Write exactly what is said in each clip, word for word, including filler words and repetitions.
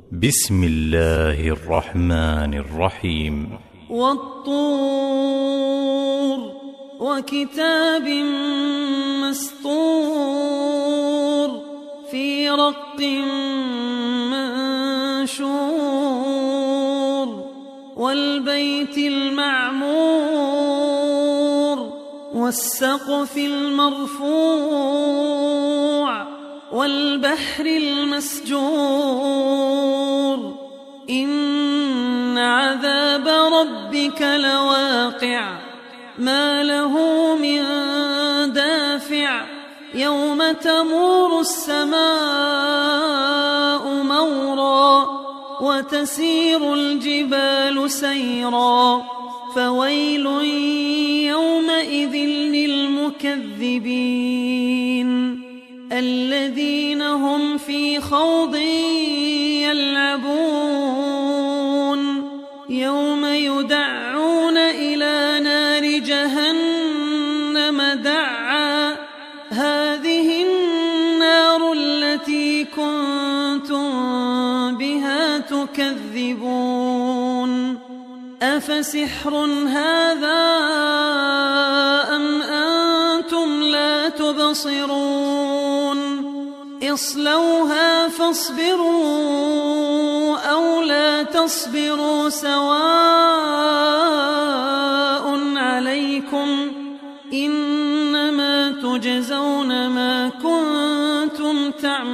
بسم الله الرحمن الرحيم. والطور وكتاب مسطور في رق منشور والبيت المعمور والسقف المرفوع والبحر المسجور إن عذاب ربك لواقع ما له من دافع يوم تمور السماء مورا وتسير الجبال سيرا فويل يومئذ للمكذبين الذين هم في خوض يلعبون يوم يدعون إلى نار جهنم دعا هذه النار التي كنتم بها تكذبون أفسحر هذا أم أنتم لا تبصرون اصلوها فاصبروا أو لا تصبروا سواء عليكم إنما تجزون ما كنتم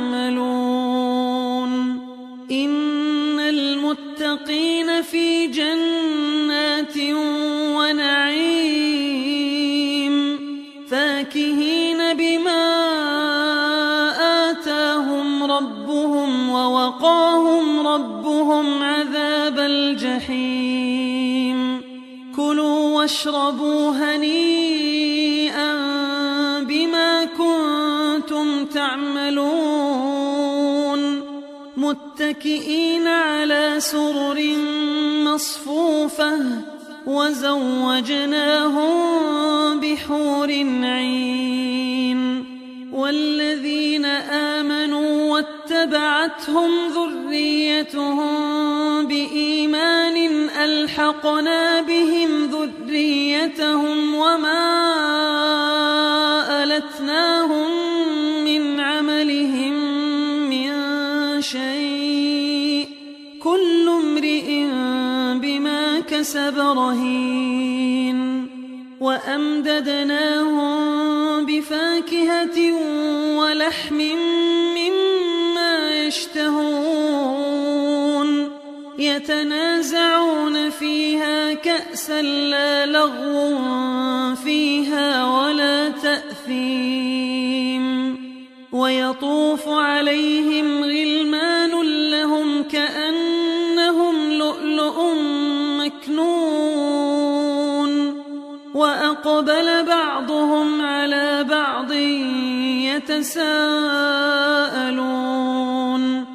تعملون إن المتقين في جنات ونعيم فاكهين بما ربهم ووقاهم ربهم عذاب الجحيم كلوا واشربوا هنيئا بما كنتم تعملون متكئين على سرر مصفوفة وزوجناهم بحور عين والذين آمنوا واتبعتهم ذريتهم بإيمان ألحقنا بهم ذريتهم وما ألتناهم من عملهم من شيء كل امرئ بما كسب رهين وأمددناهم بفاكهة ولحم مما يشتهون يتنازعون فيها كأسا لا لغو فيها ولا تأثيم ويطوف عليهم غلمان لهم كأنهم لؤلؤ مكنون وأقبل بعضهم على بعض يتساءلون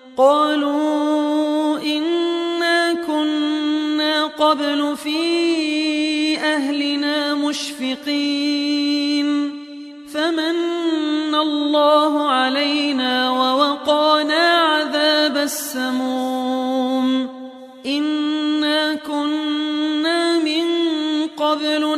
قالوا إنا كنا قبل في أهلنا مشفقين فمن الله علينا ووقانا عذاب السموم إنا كنا من قبل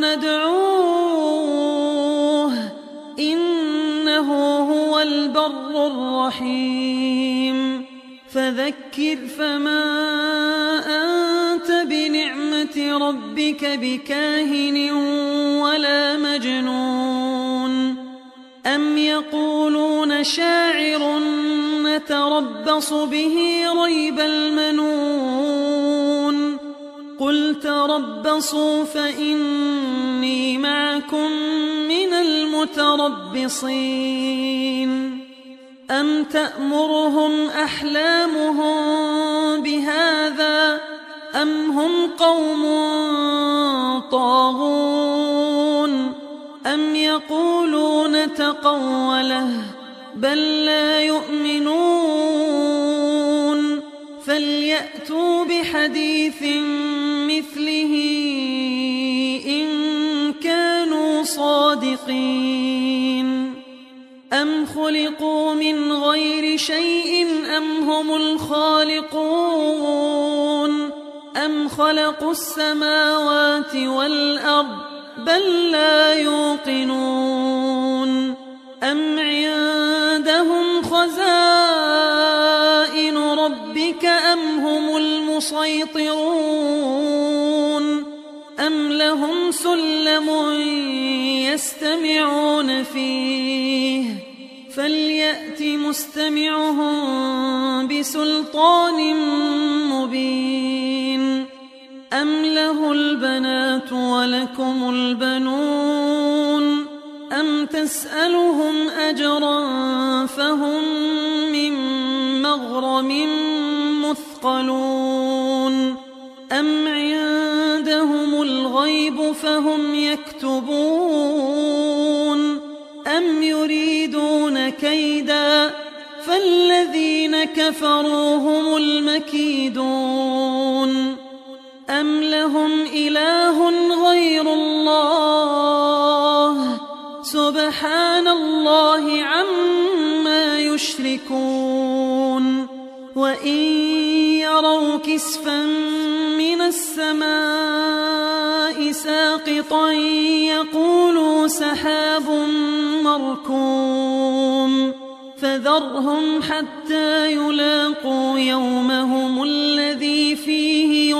ندعوه إنه هو البر الرحيم فذكر فما أنت بنعمة ربك بكاهن ولا مجنون أم يقولون شاعر نتربص به ريب المنون قل تربصوا فإني معكم من المتربصين أم تأمرهم أحلامهم بهذا أم هم قوم طاغون أم يقولون تقوله بل لا يؤمنون فليأتوا بحديث مثله إن كانوا صادقين أم خلقوا من غير شيء أم هم الخالقون أم خلقوا السماوات والأرض بل لا يوقنون أم عندهم خزائن ربك أم هم المسيطرون أم لهم سلم يستمعون فيه فليأت مستمعهم بسلطان مبين أم له البنات ولكم البنون أم تسألهم أجرا فهم من مغرم مثقلون أم عندهم الغيب فهم يكتبون أم يريدون كيدا فالذين كفروا هم المكيدون أم لهم إله غير الله سبحان الله عما يشركون وإن يروا كسفا من السماء ساقطا يقولوا سحاب مركوم فذرهم حتى يلاقوا يومهم الذي فيه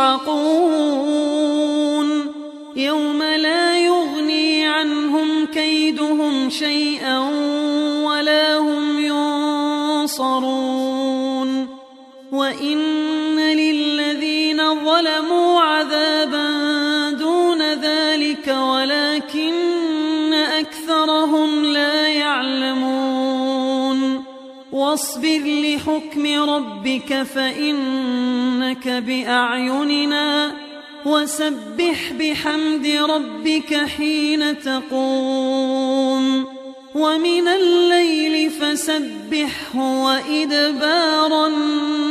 يصعقون يوم لا يغني عنهم كيدهم شيئا ولا هم ينصرون وإن للذين ظلموا عذابا دون ذلك ولكن أكثرهم لا يعلمون واصبر لحكم ربك فإنك بأعيننا وسبح بحمد ربك حين تقوم ومن الليل فسبحه وإدبار النجوم